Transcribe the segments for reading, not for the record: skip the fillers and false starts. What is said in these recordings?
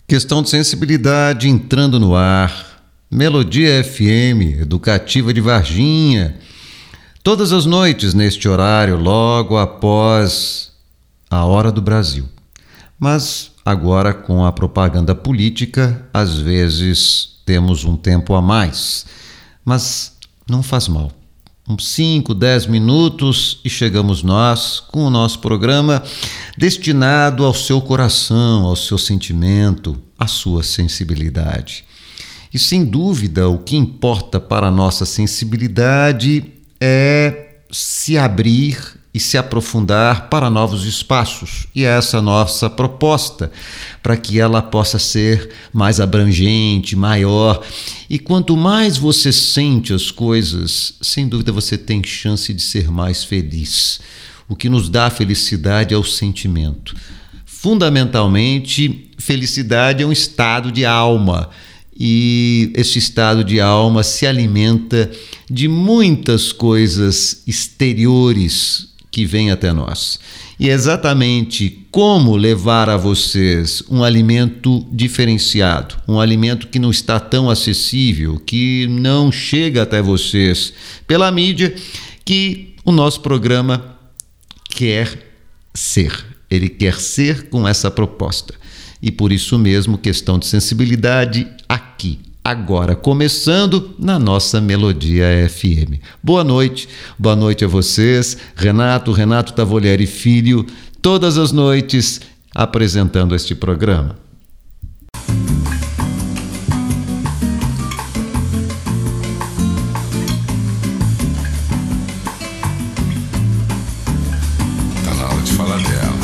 Questão de sensibilidade entrando no ar. Melodia FM, educativa de Varginha. Todas as noites neste horário, logo após a Hora do Brasil. Mas agora com a propaganda política, às vezes temos um tempo a mais. Mas não faz mal. Uns 5, 10 minutos e chegamos nós com o nosso programa destinado ao seu coração, ao seu sentimento, à sua sensibilidade. E sem dúvida o que importa para a nossa sensibilidade é se abrir e se aprofundar para novos espaços. E é essa nossa proposta, para que ela possa ser mais abrangente, maior. E quanto mais você sente as coisas, sem dúvida você tem chance de ser mais feliz. O que nos dá felicidade é o sentimento. Fundamentalmente, felicidade é um estado de alma. E esse estado de alma se alimenta de muitas coisas exteriores que vêm até nós. E é exatamente como levar a vocês um alimento diferenciado, um alimento que não está tão acessível, que não chega até vocês pela mídia, que o nosso programa quer ser. Ele quer ser com essa proposta. E por isso mesmo, questão de sensibilidade aqui, agora, começando na nossa Melodia FM. Boa noite a vocês, Renato Tavolieri Filho, todas as noites apresentando este programa. Tá na hora de falar dela.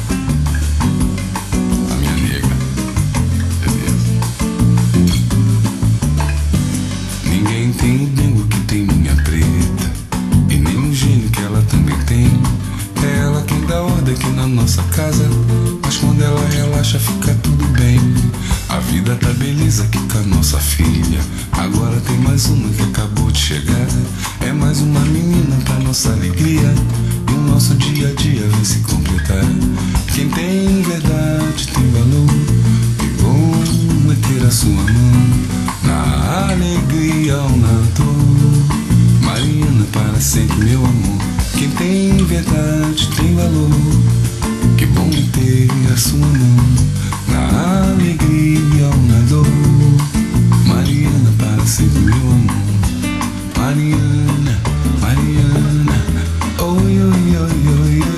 Tem o dengo que tem minha preta, e nem o gênio que ela também tem. É ela quem dá ordem aqui na nossa casa, mas quando ela relaxa fica tudo bem. A vida tá beleza aqui com a nossa filha. Agora tem mais uma que acabou de chegar. É mais uma menina pra nossa alegria, e o nosso dia a dia vem se completar. Quem tem verdade tem valor, e bom é ter a sua mão na alegria ou na dor. Mariana, para sempre, meu amor. Quem tem verdade tem valor. Que bom ter a sua mão na alegria ou na dor. Mariana, para sempre, meu amor. Mariana, Mariana. Oi, oi, oi, oi, oi.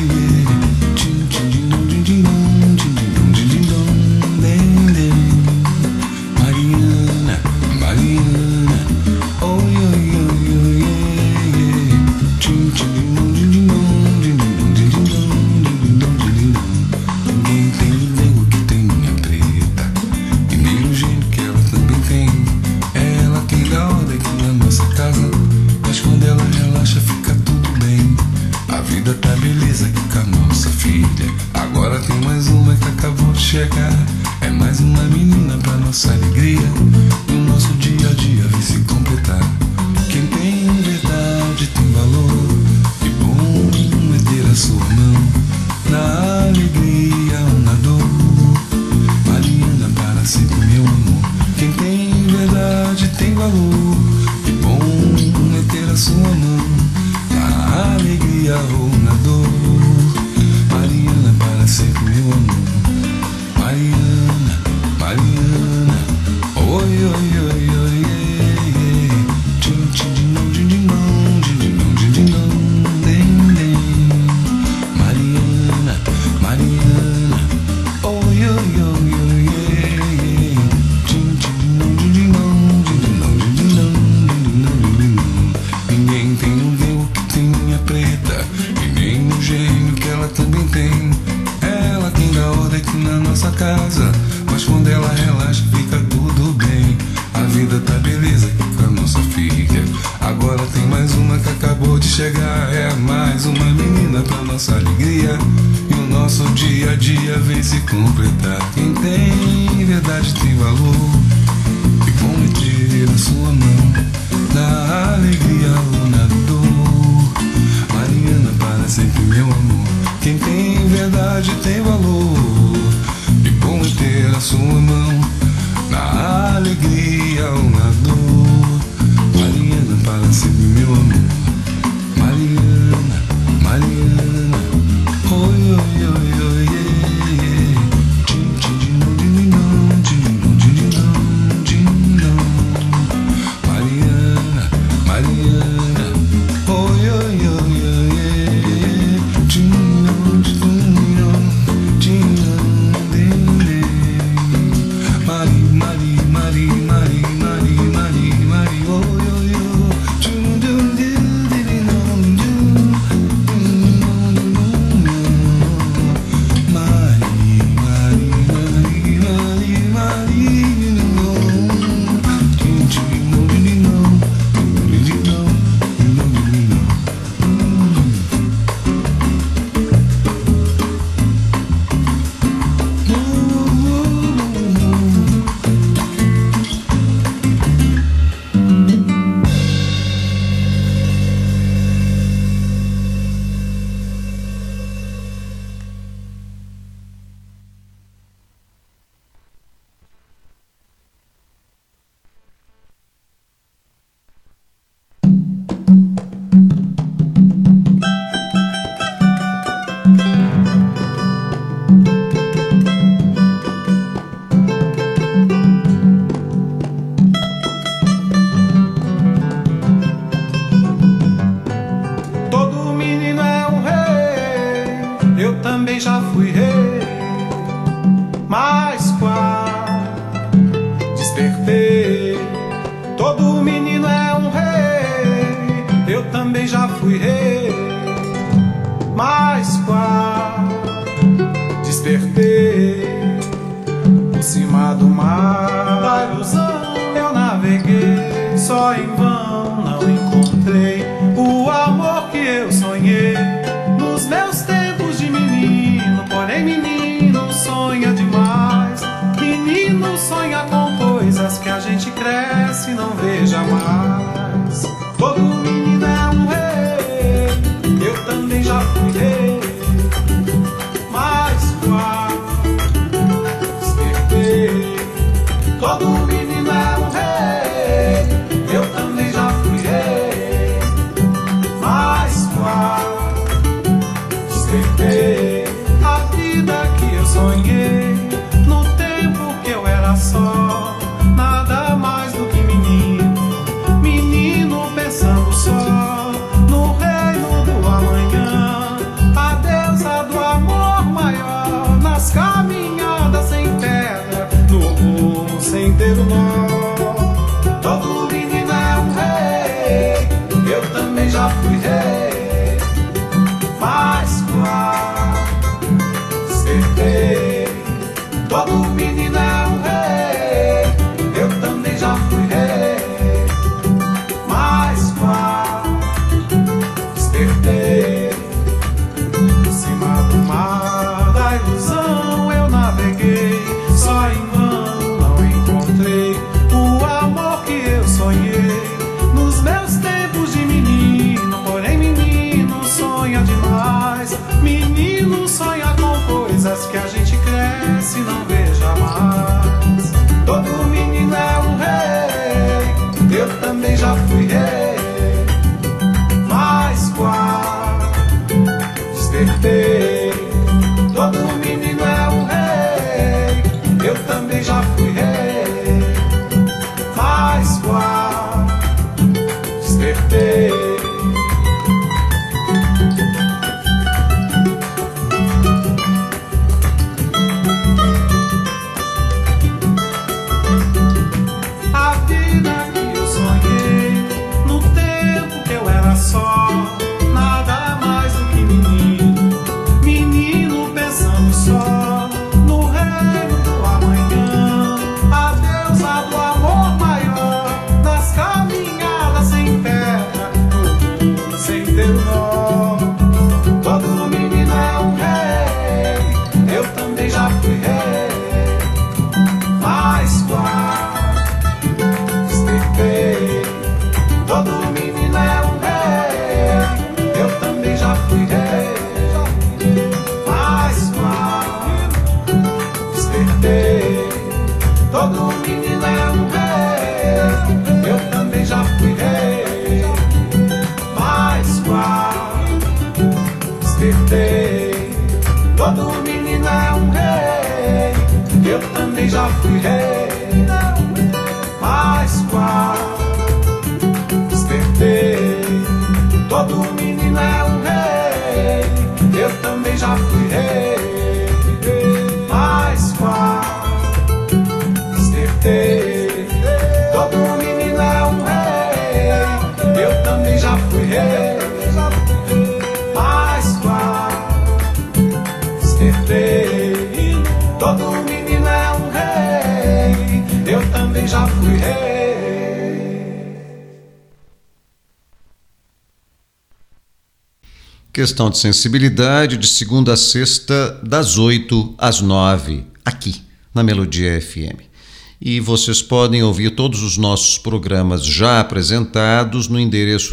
É mais uma menina pra nossa alegria, e o nosso dia a dia vem se completar. Quem tem verdade tem valor, e bom é ter a sua mão na alegria ou na dor. Mariana, para sempre, meu amor. Quem tem verdade tem valor, e bom é ter a sua mão na alegria ou na dor. Mariana, para sempre, meu amor. Mariana, Mariana, oi, oi, oi, oi, tim, tim, din, din, din, din, din, din, din. Mariana, Mariana, oi, oi, oi, oi, tim, tim, din, din, din, din. Ninguém tem um Deus que tem minha preta, e nem um gênio que ela também tem. Ela quem dá ordem aqui na nossa casa, mas quando ela relaxa fica tudo bem. A vida tá beleza aqui com a nossa filha. Agora tem mais uma que acabou de chegar. É mais uma menina pra nossa alegria, e o nosso dia a dia vem se completar. Quem tem verdade tem valor, e bom é ter a sua mão na alegria ou na dor. Mariana, para sempre, meu amor. Quem tem verdade tem valor, e bom é ter a sua recebe meu amor. Mariana, Mariana, oi, oi, oi, oi, oi. Tim, tim, tim, tim, tim, tim, tim, tim, tim. Mariana, Mariana, oi, oi, oi, oi. Tim, tim, tim, tim. Mari, Mari, Mari, Mari, Mari, Mari, Mari, oi, oi, oi. Todo menino é um rei, eu também já fui rei. eu também já fui rei, mas qual? Despertei, todo menino é um rei, eu também já fui rei, mas qual? Despertei, todo menino é um rei, eu também já fui rei, mas qual? Despertei, todo menino é um rei, eu também já fui rei. Questão de sensibilidade, de segunda a sexta, das 8 às 9, aqui na Melodia FM. E vocês podem ouvir todos os nossos programas já apresentados no endereço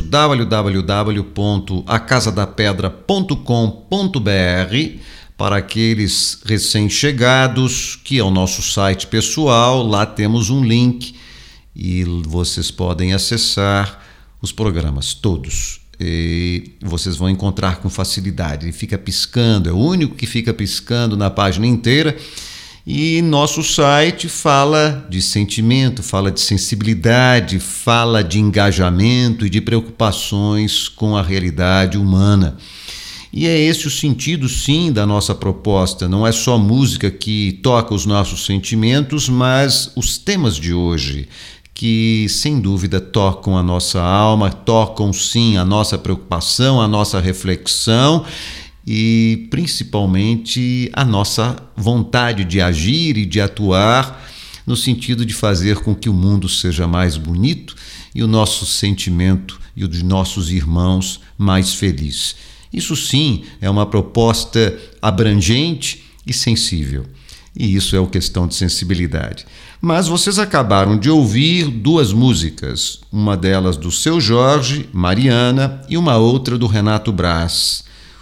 www.acasadapedra.com.br para aqueles recém-chegados, que é o nosso site pessoal. Lá temos um link e vocês podem acessar os programas todos. E vocês vão encontrar com facilidade. Ele fica piscando, é o único que fica piscando na página inteira. E nosso site fala de sentimento, fala de sensibilidade, fala de engajamento e de preocupações com a realidade humana. E é esse o sentido, sim, da nossa proposta. Não é só música que toca os nossos sentimentos, mas os temas de hoje, que sem dúvida tocam a nossa alma, tocam sim a nossa preocupação, a nossa reflexão e principalmente a nossa vontade de agir e de atuar no sentido de fazer com que o mundo seja mais bonito e o nosso sentimento e o de nossos irmãos mais feliz. Isso sim é uma proposta abrangente e sensível. E isso é o questão de sensibilidade. Mas vocês acabaram de ouvir duas músicas, uma delas do Seu Jorge, Mariana, e uma outra do Renato Braz,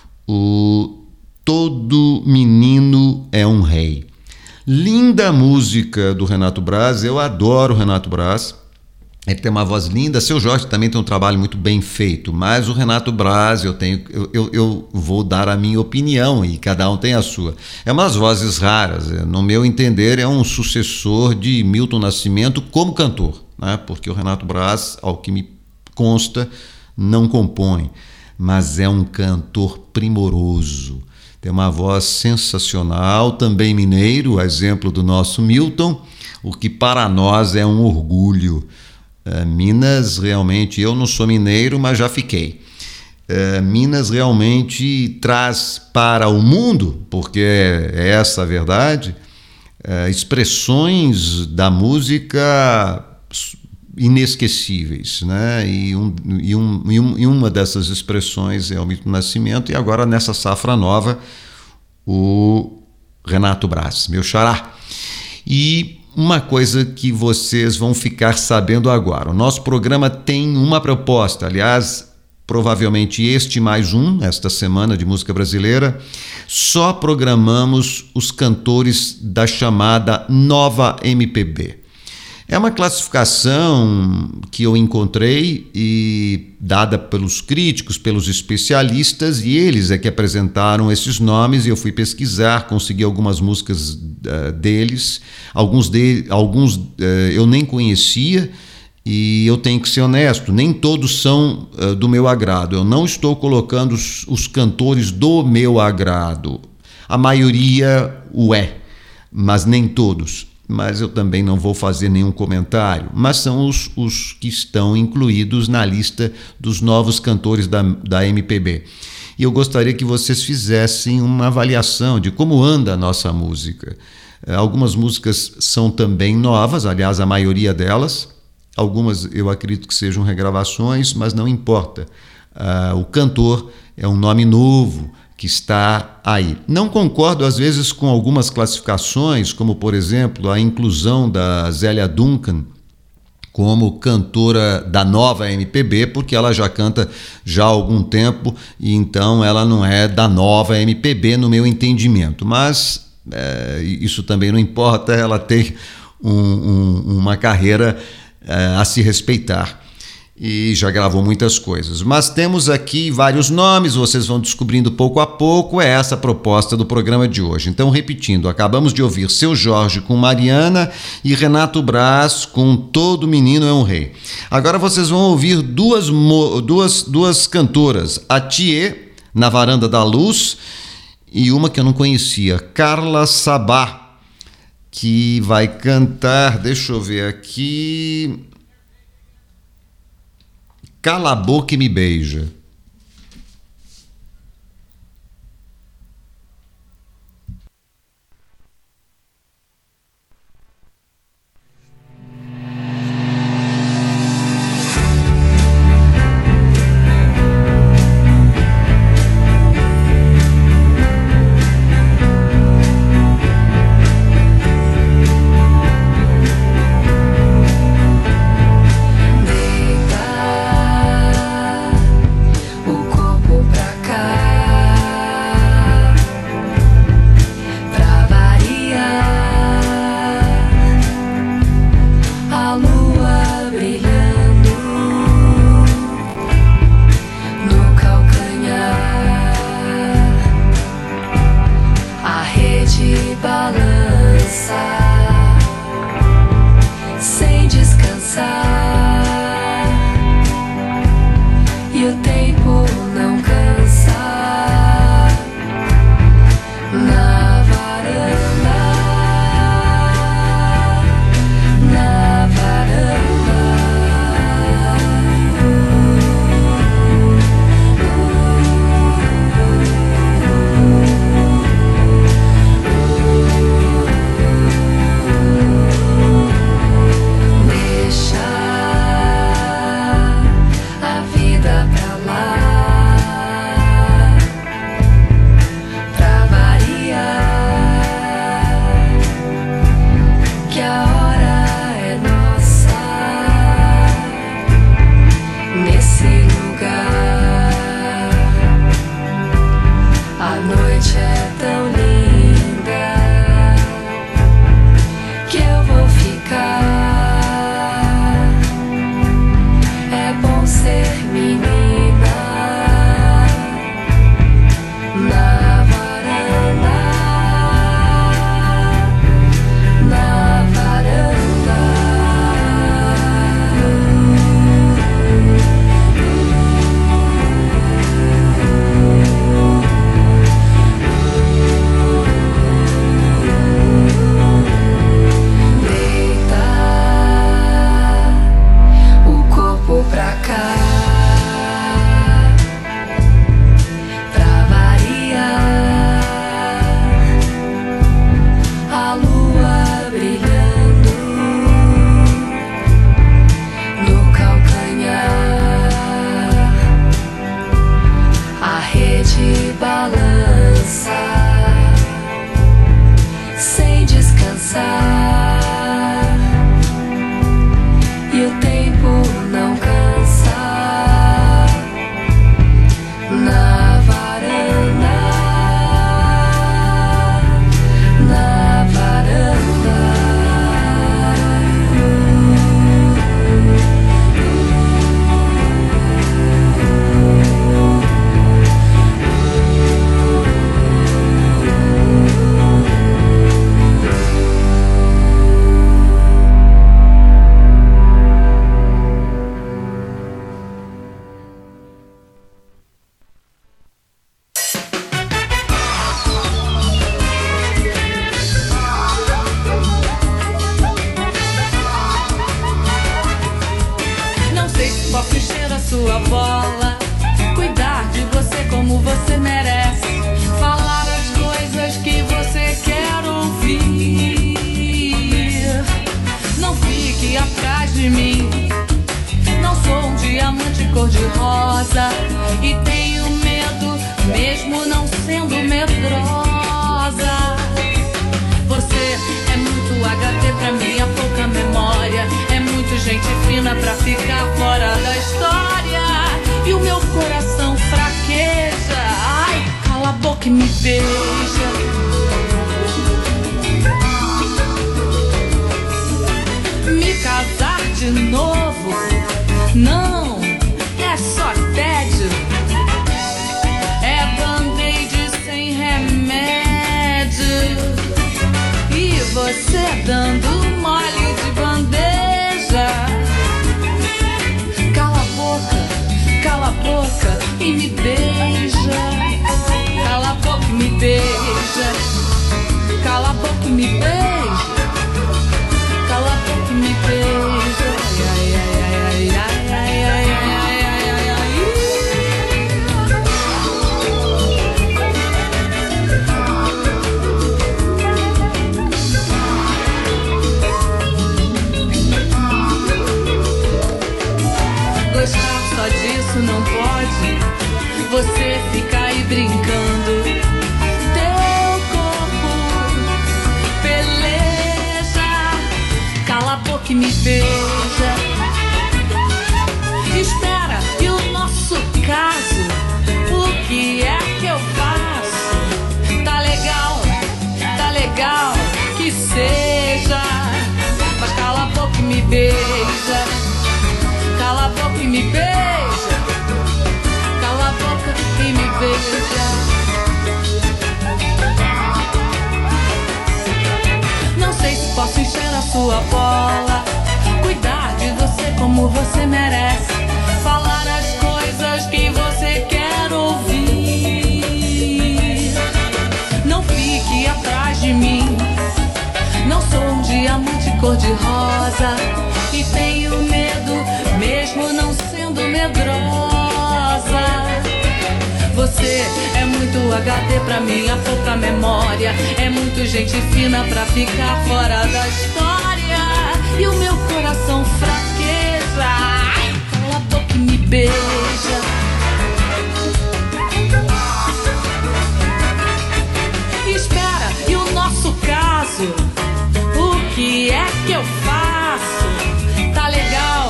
o Todo Menino é um Rei. Linda música do Renato Braz, eu adoro o Renato Braz, ele tem uma voz linda. Seu Jorge também tem um trabalho muito bem feito, mas o Renato Braz eu vou dar a minha opinião e cada um tem a sua. É umas vozes raras, no meu entender é um sucessor de Milton Nascimento como cantor, né? Porque o Renato Braz, ao que me consta, não compõe, mas é um cantor primoroso, tem uma voz sensacional, também mineiro, a exemplo do nosso Milton, o que para nós é um orgulho. Minas realmente, eu não sou mineiro, mas já fiquei. Minas realmente traz para o mundo, porque é essa a verdade, expressões da música inesquecíveis, né? E uma dessas expressões é o Milton Nascimento, e agora nessa safra nova o Renato Braz, meu xará. E uma coisa que vocês vão ficar sabendo agora, o nosso programa tem uma proposta, aliás, provavelmente este mais um, esta semana de música brasileira, só programamos os cantores da chamada Nova MPB. É uma classificação que eu encontrei e dada pelos críticos, pelos especialistas, e eles é que apresentaram esses nomes, e eu fui pesquisar, consegui algumas músicas deles, alguns eu nem conhecia, e eu tenho que ser honesto, nem todos são do meu agrado. Eu não estou colocando os cantores do meu agrado, a maioria o é, mas nem todos. Mas eu também não vou fazer nenhum comentário, mas são os que estão incluídos na lista dos novos cantores da MPB. E eu gostaria que vocês fizessem uma avaliação de como anda a nossa música. Algumas músicas são também novas, aliás, a maioria delas. Algumas eu acredito que sejam regravações, mas não importa. O cantor é um nome novo que está aí. Não concordo, às vezes, com algumas classificações, como, por exemplo, a inclusão da Zélia Duncan como cantora da nova MPB, porque ela já canta já há algum tempo, e então ela não é da nova MPB, no meu entendimento. Mas isso também não importa, ela tem uma carreira a se respeitar. e já gravou muitas coisas. Mas temos aqui vários nomes, vocês vão descobrindo pouco a pouco, é essa a proposta do programa de hoje. Então, repetindo, acabamos de ouvir Seu Jorge com Mariana e Renato Braz com Todo Menino é um Rei. Agora vocês vão ouvir duas cantoras, a Thier, Na Varanda da Luz, e uma que eu não conhecia, Carla Sabá, que vai cantar, deixa eu ver aqui... Cala a Boca e Me Beija. sua bola, cuidar de você como você merece, falar as coisas que você quer ouvir. Não fique atrás de mim, não sou um diamante cor-de-rosa e tenho medo, mesmo não sendo medrosa. Você é muito HT pra minha pouca memória, é muito gente fina pra ficar fora da história. E o meu coração fraqueja, ai, cala a boca e me beija. Me casar de novo? Não. você dando mole de bandeja. Cala a boca e me beija. Cala a boca e me beija. Cala a boca e me beija. Cala a boca e me beija. Ai, ai, ai, ai, ai, ai, ai, ai, ai, ai. Gostar só disso não pode. Você fica aí brincando. Teu corpo peleja. Cala a boca e me beija. Espera, e o nosso caso? O que é que eu faço? Tá legal que seja. Mas cala a boca e me beija. Cala a boca e me beija. Cala a boca e me beija. Não sei se posso encher a sua bola, cuidar de você como você merece, falar as coisas que você quer ouvir. Não fique atrás de mim. Não sou um diamante cor-de-rosa e tenho medo, mesmo não sendo medrosa. Você é muito HD pra minha pouca memória, é muito gente fina pra ficar fora da história. E o meu coração fraqueja. Cala a boca e me beija. Espera, e o nosso caso? O que é que eu faço? Tá legal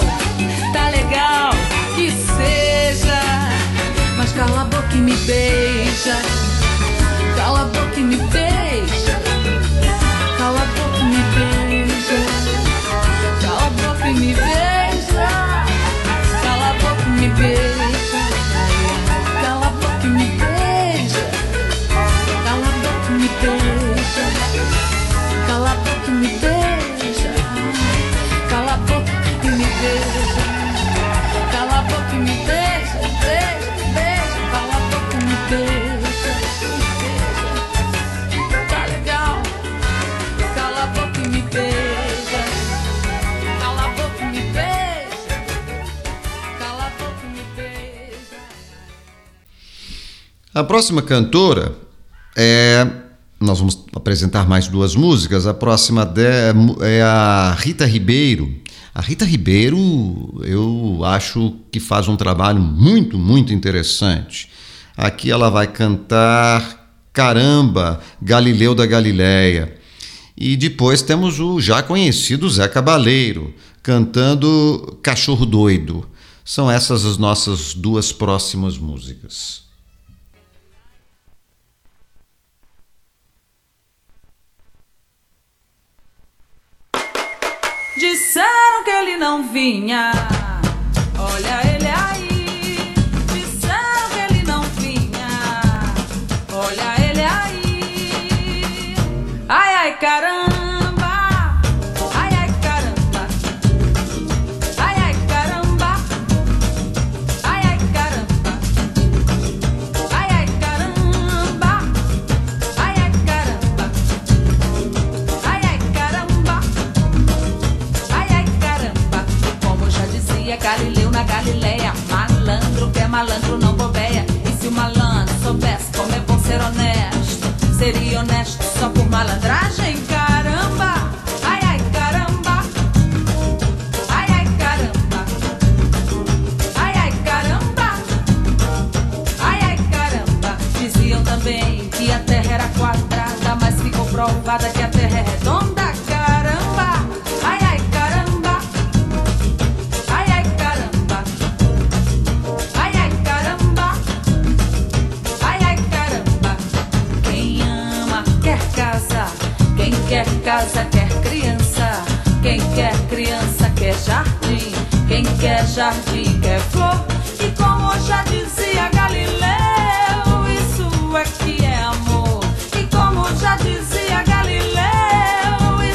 que seja. Mas cala a boca e me beija. Cala a boca e me beija. Cala a boca e me beija. Cala a boca e me beija. Cala a boca e me beija. Cala a boca e me beija. Cala a boca e me beija. Cala a boca e me beija. Cala a boca e me beija. Cala a boca e me beija. Beija, beija. Cala a boca e me beija. Tá legal. Cala a boca e me beija. Cala a boca e me beija. Cala a boca e me beija. A próxima cantora nós vamos apresentar mais duas músicas. A próxima é a Rita Ribeiro. A Rita Ribeiro, eu acho que faz um trabalho muito, muito interessante. Aqui ela vai cantar Caramba, Galileu da Galileia. E depois temos o já conhecido Zé Cabaleiro, cantando Cachorro Doido. São essas as nossas duas próximas músicas. Disseram que ele não vinha, olha ele aí. Disseram que ele não vinha, olha ele aí. Ai, ai, caramba, ai, ai, caramba. Ai, ai, caramba, ai, ai, caramba. Ai, ai, caramba, ai, ai, caramba. Ai, ai, caramba. Ai, ai, caramba, como já dizia Galileu na Galileia, malandro que é malandro não bobeia. E se o malandro soubesse como é bom ser honesto, seria honesto só por malandragem? Caramba, ai, ai, caramba. Ai, ai, caramba. Ai, ai, caramba. Ai, ai, caramba. Diziam também que a terra era quadrada, mas ficou provada que a terra é redonda. Caramba, ai, ai, caramba. Ai, ai, caramba. Ai, ai, caramba. Ai, ai, caramba. Quem ama quer casa, quem quer casa quer criança, quem quer criança quer jardim, quem quer jardim quer flor. E como já dizia Galileu, isso é que é amor. E como já dizia Galileu,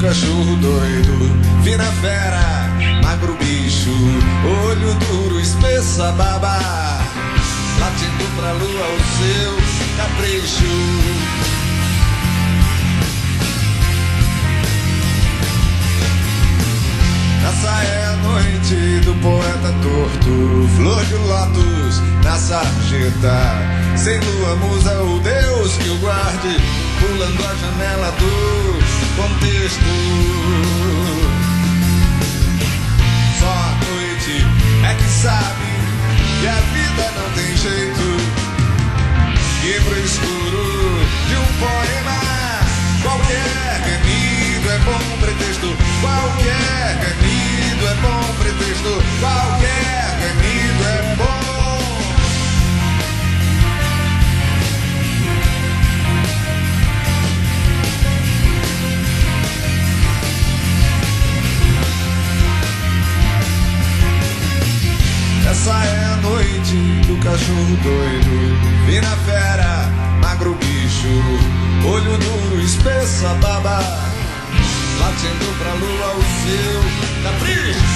cachorro doido, fina fera, magro bicho, olho duro, espessa baba, latindo pra lua o seu capricho. Essa é a noite do poeta torto, flor de lótus na sarjeta, sem lua, musa ou Deus que o guarde, pulando a janela do contexto. Só a noite é que sabe que a vida não tem jeito, e pro escuro de um poema qualquer gemido é bom pretexto, qualquer gemido é bom pretexto, qualquer gemido é bom. Essa é a noite do cachorro doido, fina fera, magro bicho, olho duro, espessa baba, latindo pra lua o seu capricho.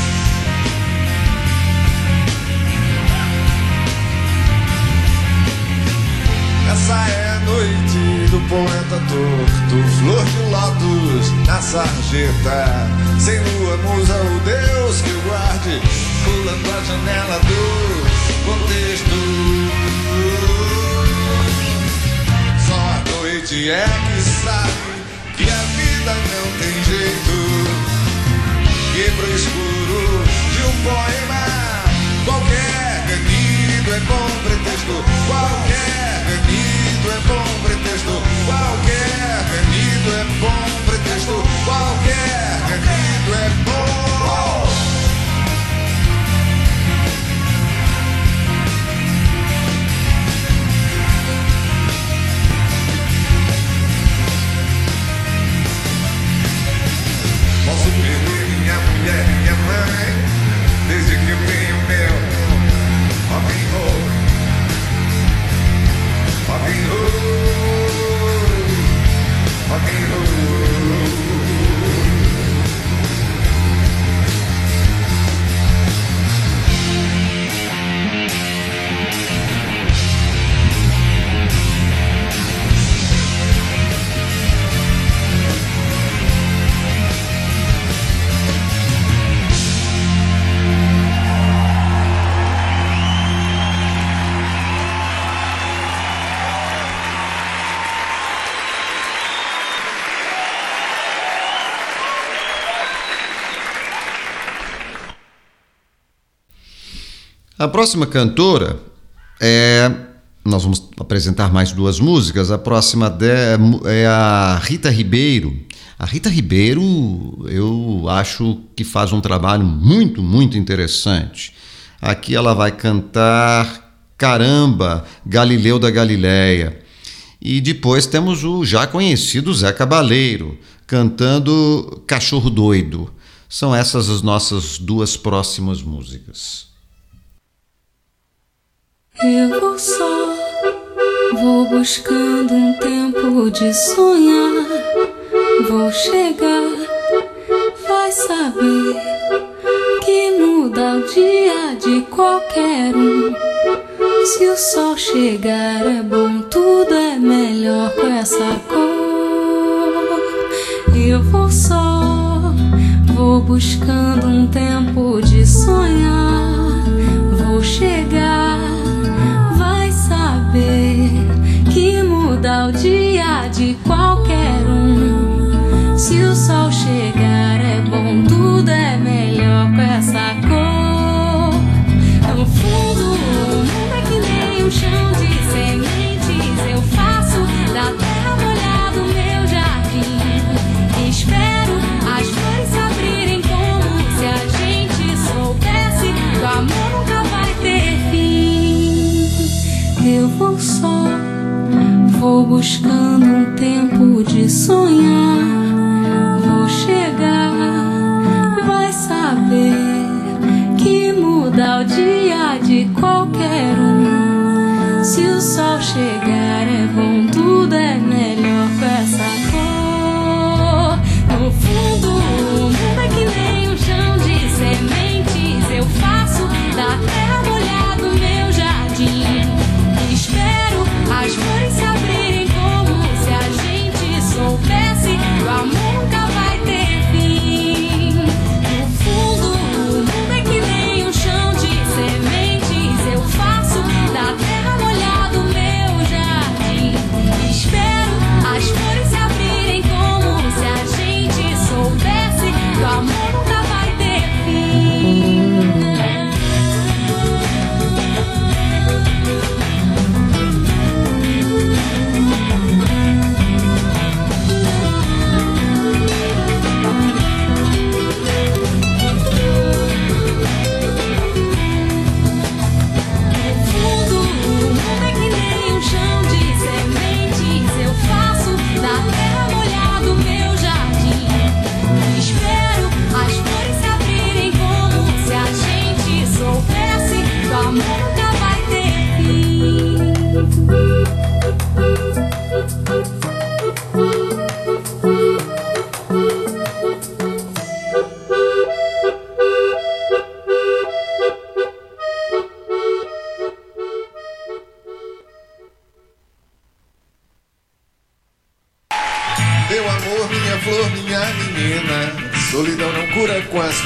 Essa é a noite do poeta torto, flor de lótus na sarjeta, sem lua, musa ou Deus que o guarde, pulando a janela do contexto. Só a noite é que sabe que a vida não tem jeito, que pro escuro de um poema qualquer gemido é bom pretexto, qualquer gemido é bom pretexto, qualquer gemido é bom pretexto, qualquer gemido é bom. Posso perder minha mulher e minha mãe, desde que eu tenho meu rock and roll, rock and roll, rock and roll. A próxima cantora nós vamos apresentar mais duas músicas. A próxima é a Rita Ribeiro. A Rita Ribeiro, eu acho que faz um trabalho muito, muito interessante. Aqui ela vai cantar Caramba, Galileu da Galileia. E depois temos o já conhecido Zé Cabaleiro, cantando Cachorro Doido. São essas as nossas duas próximas músicas. Eu vou buscando um tempo de sonhar, vou chegar, vai saber que muda o dia de qualquer um. Se o sol chegar é bom, tudo é melhor com essa cor. Eu vou buscando um tempo de sonhar, vou chegar, vai saber que muda o dia de qualquer um. Se o sol chegar é bom, tudo é melhor com essa cor. No fundo, o mundo é que nem um chão de sementes. Eu faço da terra molhada o meu jardim. Espero as flores se abrirem como se a gente soubesse que o amor nunca vai ter fim. Eu vou buscando um tempo de sonhar, vou chegar, vai saber que muda o dia de qualquer um. Se o sol chegar é bom, tudo é melhor com essa cor. No fundo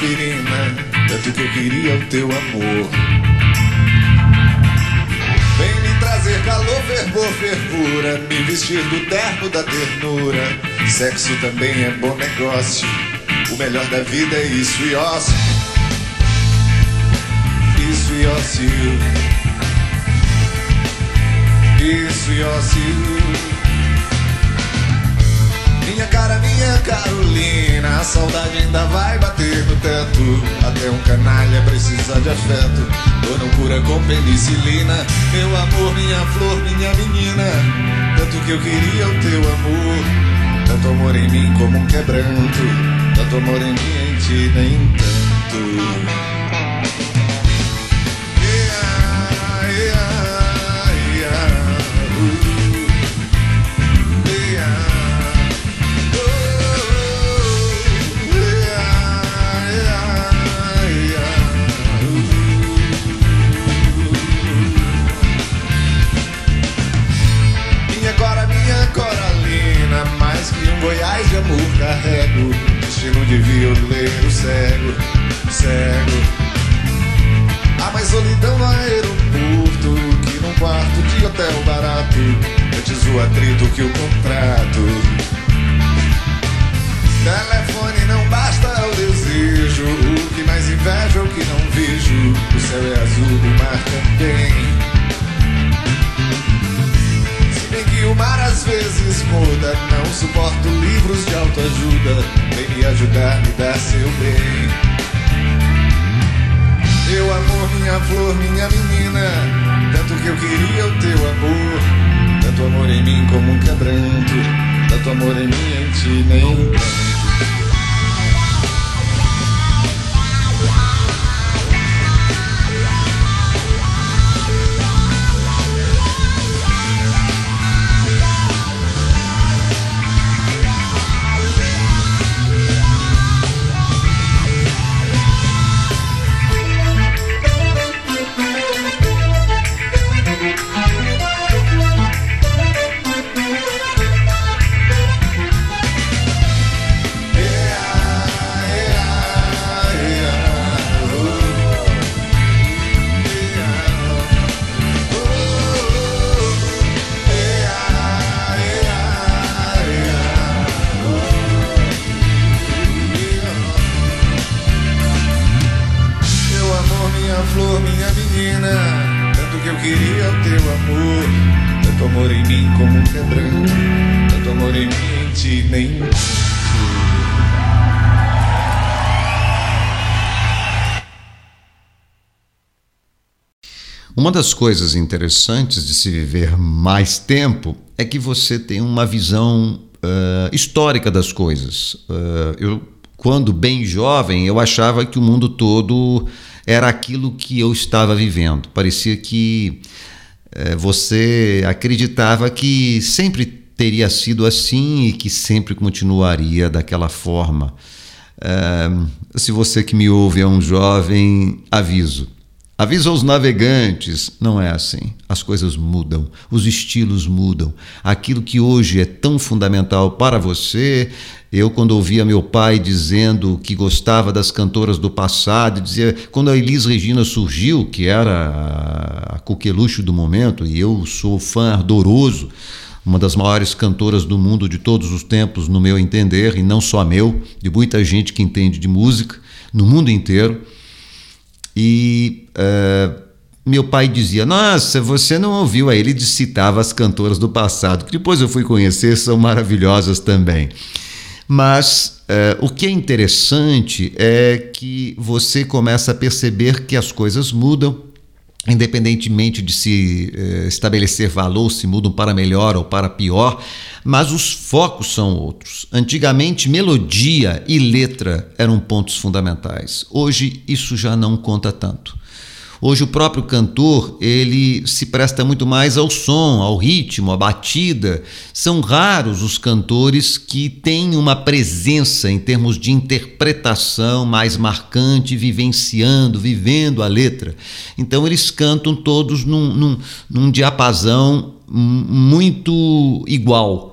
aspirina, tanto que eu queria o teu amor. Vem me trazer calor, fervor, fervura, me vestir do terno da ternura. Sexo também é bom negócio, o melhor da vida é isso e ócio. Isso e ócio. Isso e ócio. Minha cara, minha Carolina, a saudade ainda vai bater no teto. Até um canalha precisa de afeto, ou não cura com penicilina. Meu amor, minha flor, minha menina, tanto que eu queria o teu amor. Tanto amor em mim como um quebranto, tanto amor em mim, em ti nem tanto. Goiás de amor carrego, destino de violeiro cego, cego. Há mais solidão no aeroporto que num quarto de hotel barato, antes o atrito que o contrato. Telefone não basta ao desejo, o que mais invejo é o que não vejo. O céu é azul, o mar também. Que o mar às vezes muda, não suporto livros de autoajuda. Vem me ajudar, me dar seu bem. Meu amor, minha flor, minha menina, tanto que eu queria o teu amor. Tanto amor em mim como um quebranto, tanto amor em mim, em ti nem tanto. Uma das coisas interessantes de se viver mais tempo é que você tem uma visão histórica das coisas. Eu, quando bem jovem, eu achava que o mundo todo era aquilo que eu estava vivendo. Parecia que você acreditava que sempre teria sido assim e que sempre continuaria daquela forma. Se você que me ouve é um jovem, aviso aos navegantes, não é assim. As coisas mudam, os estilos mudam. Aquilo que hoje é tão fundamental para você, eu quando ouvia meu pai dizendo que gostava das cantoras do passado, dizia, quando a Elis Regina surgiu, que era a coqueluche do momento, e eu sou fã ardoroso, uma das maiores cantoras do mundo de todos os tempos, no meu entender, e não só meu, de muita gente que entende de música, no mundo inteiro. E meu pai dizia, nossa, você não ouviu? Aí ele citava as cantoras do passado, que depois eu fui conhecer, são maravilhosas também. Mas o que é interessante é que você começa a perceber que as coisas mudam, independentemente de se estabelecer valor, se mudam para melhor ou para pior, mas os focos são outros. Antigamente, melodia e letra eram pontos fundamentais. Hoje, isso já não conta tanto. Hoje, o próprio cantor, ele se presta muito mais ao som, ao ritmo, à batida. São raros os cantores que têm uma presença em termos de interpretação mais marcante, vivendo a letra. Então, eles cantam todos num diapasão muito igual.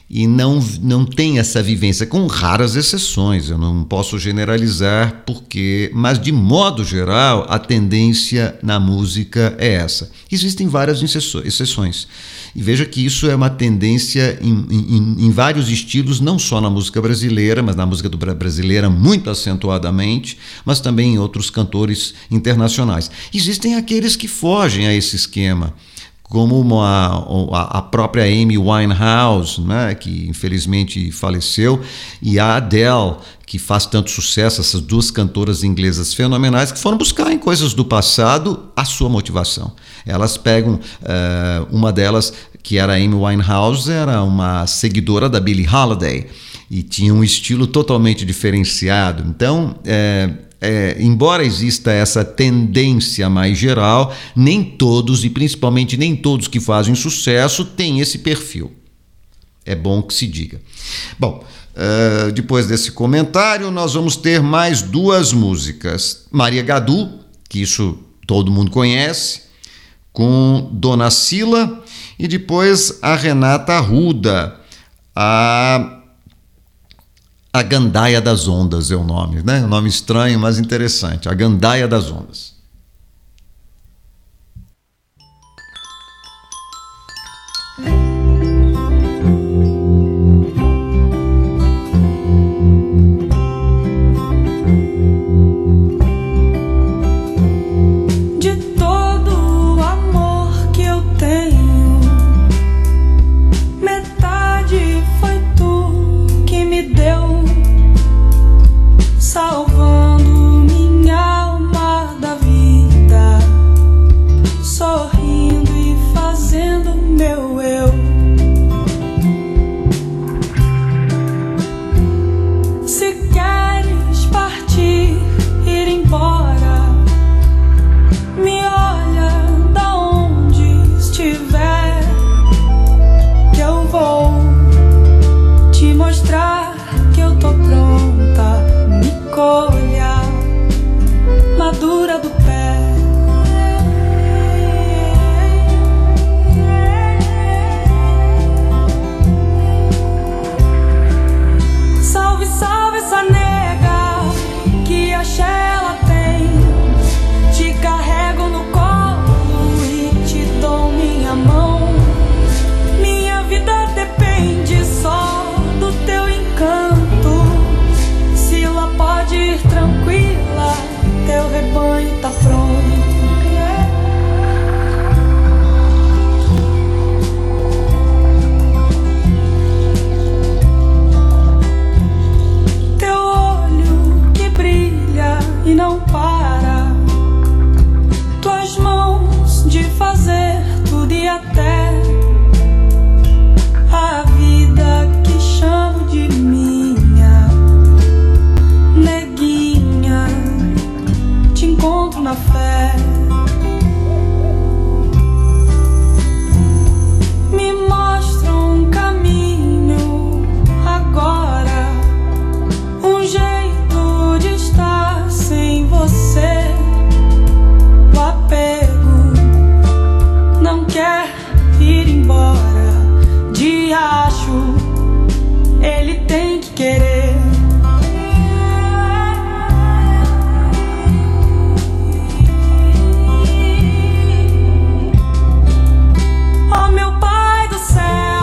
e não tem essa vivência, com raras exceções, eu não posso generalizar mas de modo geral a tendência na música é essa. Existem várias exceções, e veja que isso é uma tendência em vários estilos, não só na música brasileira, mas na música brasileira muito acentuadamente, mas também em outros cantores internacionais. Existem aqueles que fogem a esse esquema, como a própria Amy Winehouse, né, que infelizmente faleceu, e a Adele, que faz tanto sucesso, essas duas cantoras inglesas fenomenais, que foram buscar em coisas do passado a sua motivação. Elas pegam, uma delas, que era a Amy Winehouse, era uma seguidora da Billie Holiday, e tinha um estilo totalmente diferenciado. Então, embora exista essa tendência mais geral, nem todos, e principalmente nem todos que fazem sucesso, têm esse perfil. É bom que se diga. Bom, depois desse comentário, nós vamos ter mais duas músicas. Maria Gadu, que isso todo mundo conhece, com Dona Cila, e depois a Renata Arruda, A Gandaia das Ondas é o nome, né? Um nome estranho, mas interessante. A Gandaia das Ondas. De todo o amor que eu tenho, metade foi tu que me deu, salvando minha alma da vida, sorrindo e fazendo meu eu. Se queres partir, ir embora, me olha da onde estiver, que eu vou te mostrar que eu tô pronta. Colha madura do pé. Salve, salve essa nega, que axé ela tem. Te carrego no colo e te dou minha mão. Minha vida depende só do teu encanto. Pode ir tranquila, teu rebanho tá pronto. Teu olho que brilha e não para, tuas mãos de fazer tudo e até a vida que chamo de minha. Neguinha, te encontro na fé. Me mostra um caminho agora, um jeito de estar sem você. O apego não quer ir embora. Diacho, ele tem que querer. Oh, meu pai do céu,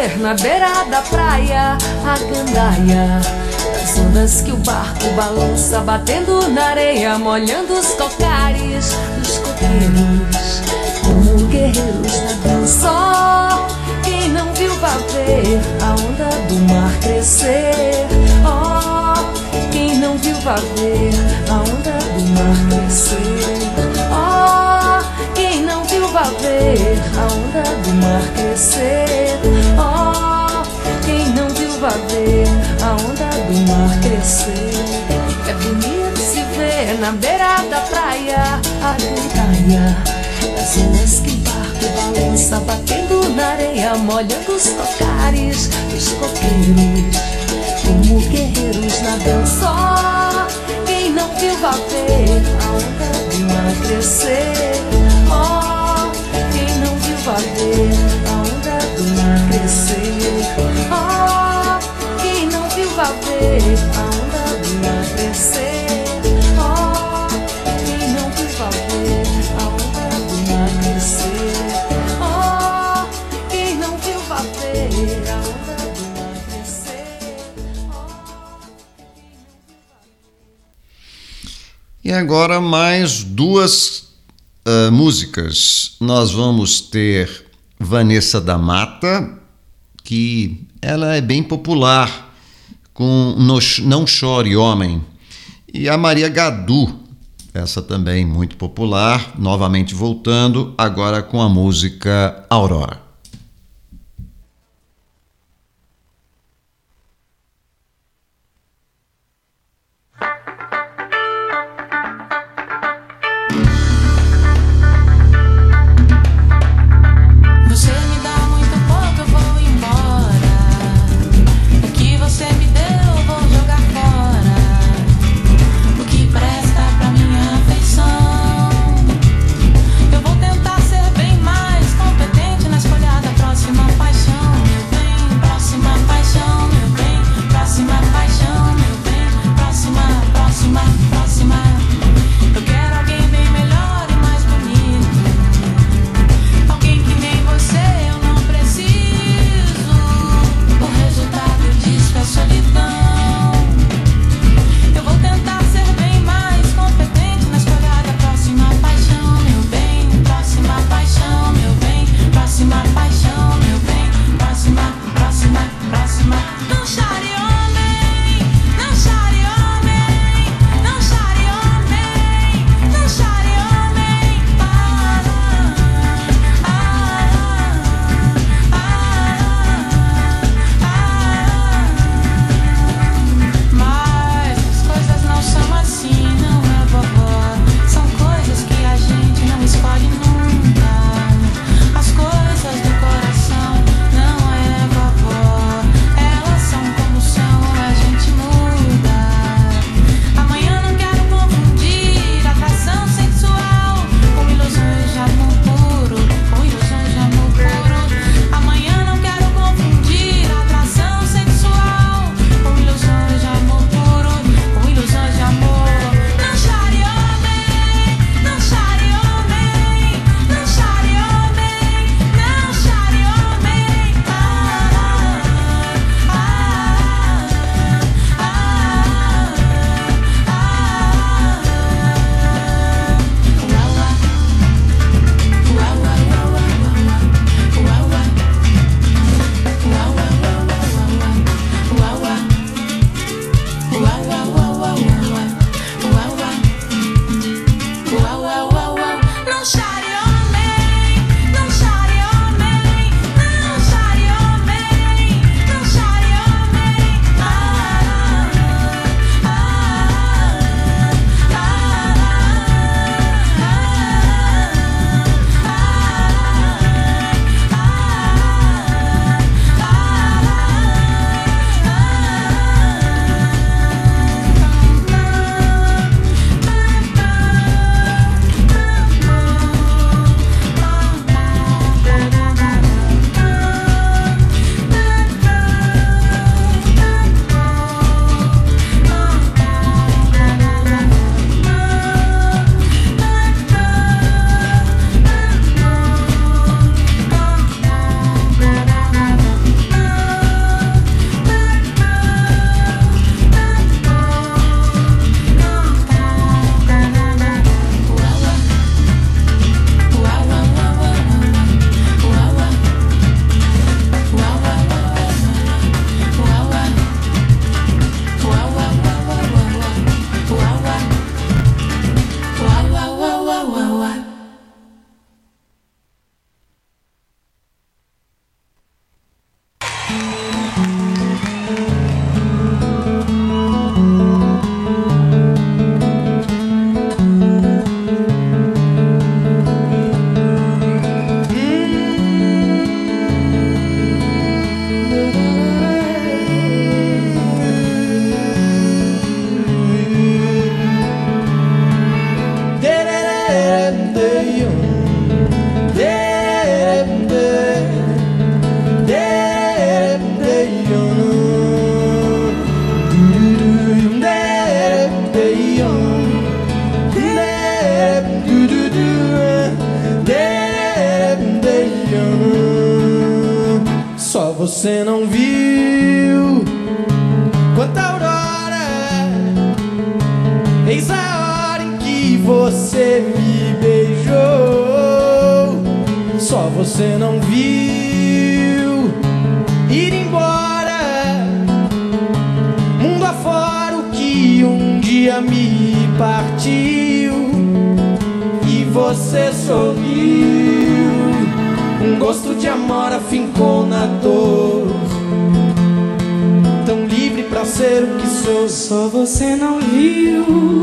ver na beira da praia a gandaia das ondas que o barco balança, batendo na areia, molhando os cocares dos coqueiros, como guerreiros na dança. Só quem não viu vá ver a onda do mar crescer. Oh, quem não viu vá ver a onda do mar crescer. Oh, quem não viu vá ver a onda do mar crescer. Oh, quem não viu vá ver a onda do mar crescer. É bonito se ver na beira da praia a gandaia das ondas que o barco balança, batendo na areia, molhando os cocares dos coqueiros, como guerreiros na dança. Oh, quem não viu vá ver a onda do mar crescer. Oh, quem não viu vá ver a onda do mar crescer. Oh, quem não viu vá ver a onda do mar crescer. Oh, quem não viu vá ver a onda do mar crescer. Oh, quem não viu vá ver a onda do mar crescer. E agora mais duas músicas. Nós vamos ter Vanessa da Mata, que ela é bem popular, com Não Chore Homem, e a Maria Gadu, essa também muito popular, novamente voltando, agora com a música Aurora. Escolha você não viu quanta aurora. Eis a hora em que você me beijou. Só você não viu ir embora, mundo afora, o que um dia me partiu. E você sorriu, um gosto de amor afincou na dor. Tão livre pra ser o que sou. Só você não viu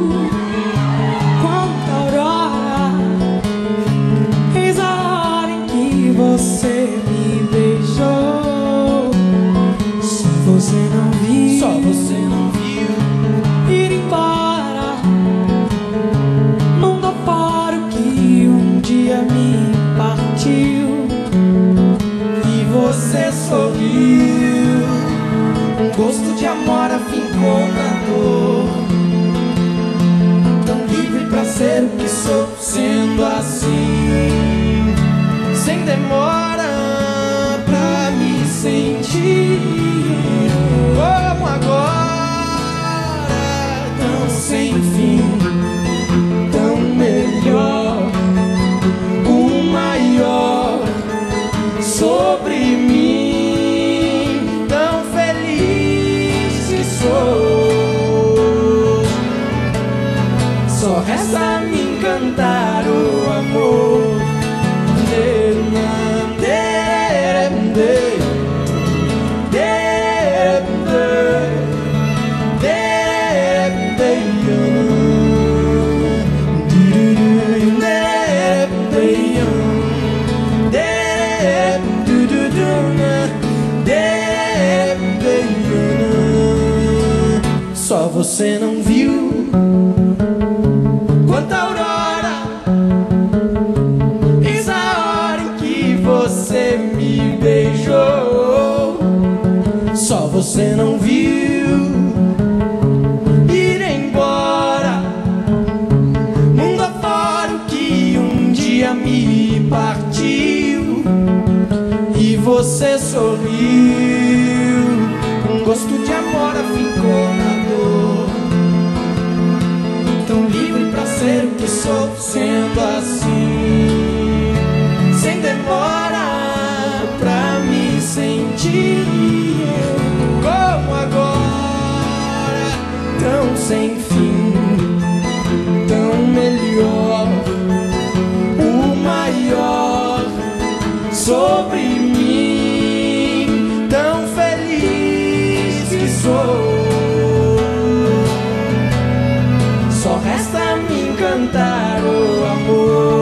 quanta aurora. Eis a hora em que você me beijou. Só você não viu, só você não viu ir embora, mundo afora, o que um dia me partiu. E você sorriu, um gosto de amor afincou na dor. Tão livre pra ser o que sou, sendo assim, sem demora pra me sentir como agora, tão sem fim, tão melhor, o maior sobre mim, tão feliz que sou. Só resta me encantar o amor. Só você não viu quanta aurora. Eis a hora em que você me beijou. Só você não viu ir embora, mundo afora, o que um dia me partiu. E você sorriu, um gosto de amor afincou na dor. Tão livre pra ser o que sou, sendo assim, sem demora pra me sentir como agora, tão sem fim, tão melhor, o maior sobre mim, tão feliz que sou. Só resta me encantar o amor.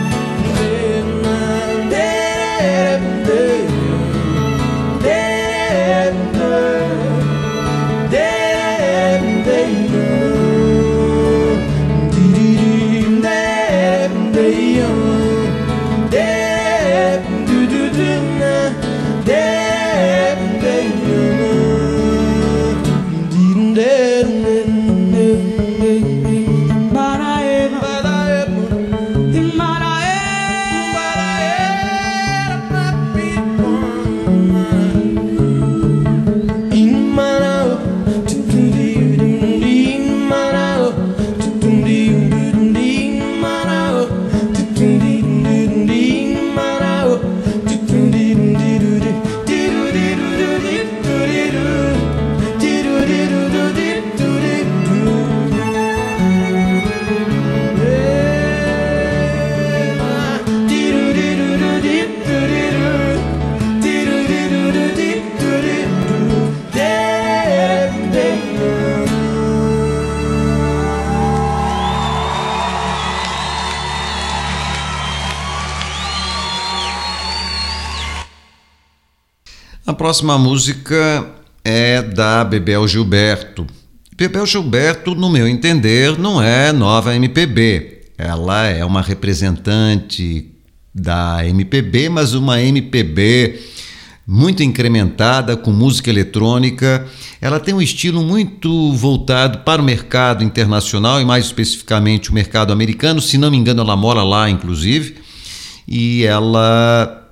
A próxima música é da Bebel Gilberto. Bebel Gilberto, no meu entender, não é nova MPB. Ela é uma representante da MPB, mas uma MPB muito incrementada, com música eletrônica. Ela tem um estilo muito voltado para o mercado internacional e mais especificamente o mercado americano. Se não me engano, ela mora lá, inclusive. E ela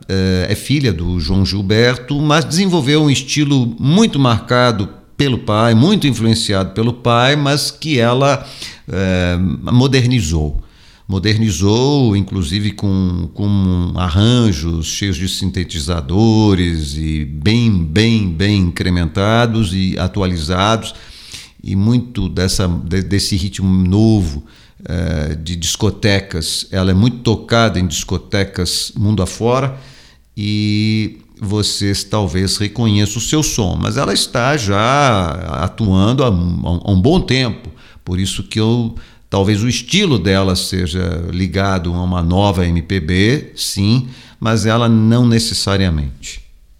é filha do João Gilberto, mas desenvolveu um estilo muito marcado pelo pai, muito influenciado pelo pai, mas que ela modernizou. Modernizou, inclusive com arranjos cheios de sintetizadores e bem incrementados e atualizados, e muito desse ritmo novo de discotecas. Ela é muito tocada em discotecas mundo afora, e vocês talvez reconheçam o seu som, mas ela está já atuando há um bom tempo, por isso que talvez o estilo dela seja ligado a uma nova MPB, sim, mas ela não necessariamente.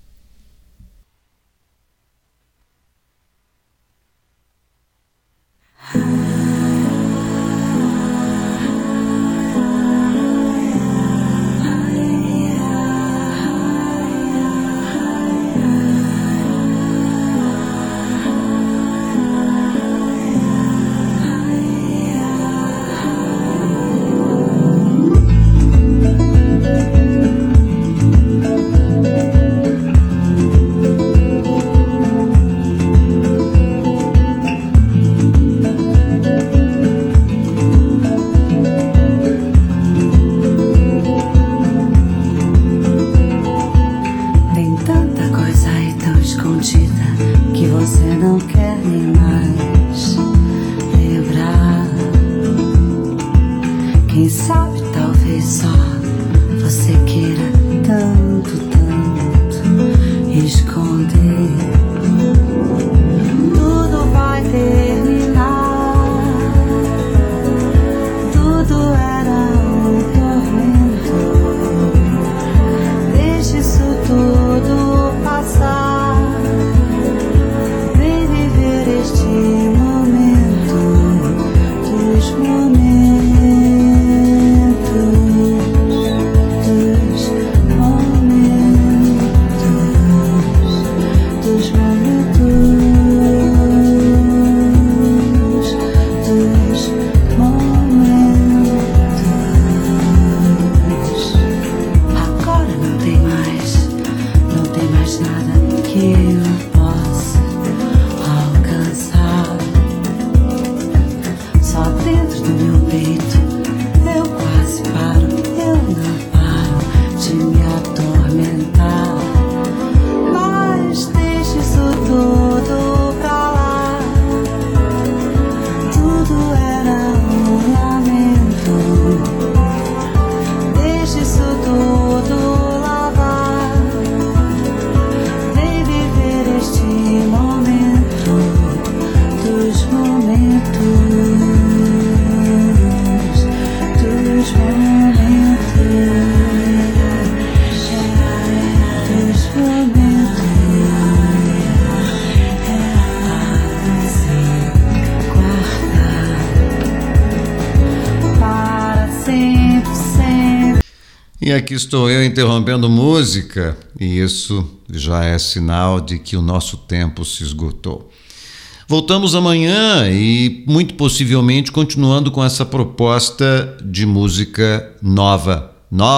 E aqui estou eu interrompendo música, e isso já é sinal de que o nosso tempo se esgotou. Voltamos amanhã e muito possivelmente continuando com essa proposta de música nova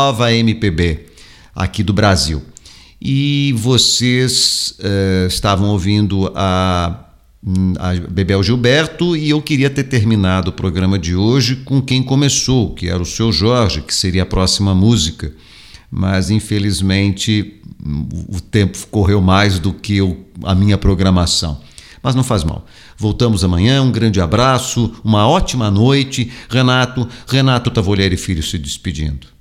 MPB aqui do Brasil. E vocês estavam ouvindo a Bebel Gilberto, e eu queria ter terminado o programa de hoje com quem começou, que era o Seu Jorge, que seria a próxima música, mas infelizmente o tempo correu mais do que a minha programação, mas não faz mal. Voltamos amanhã, um grande abraço, uma ótima noite. Renato Tavolieri Filho se despedindo.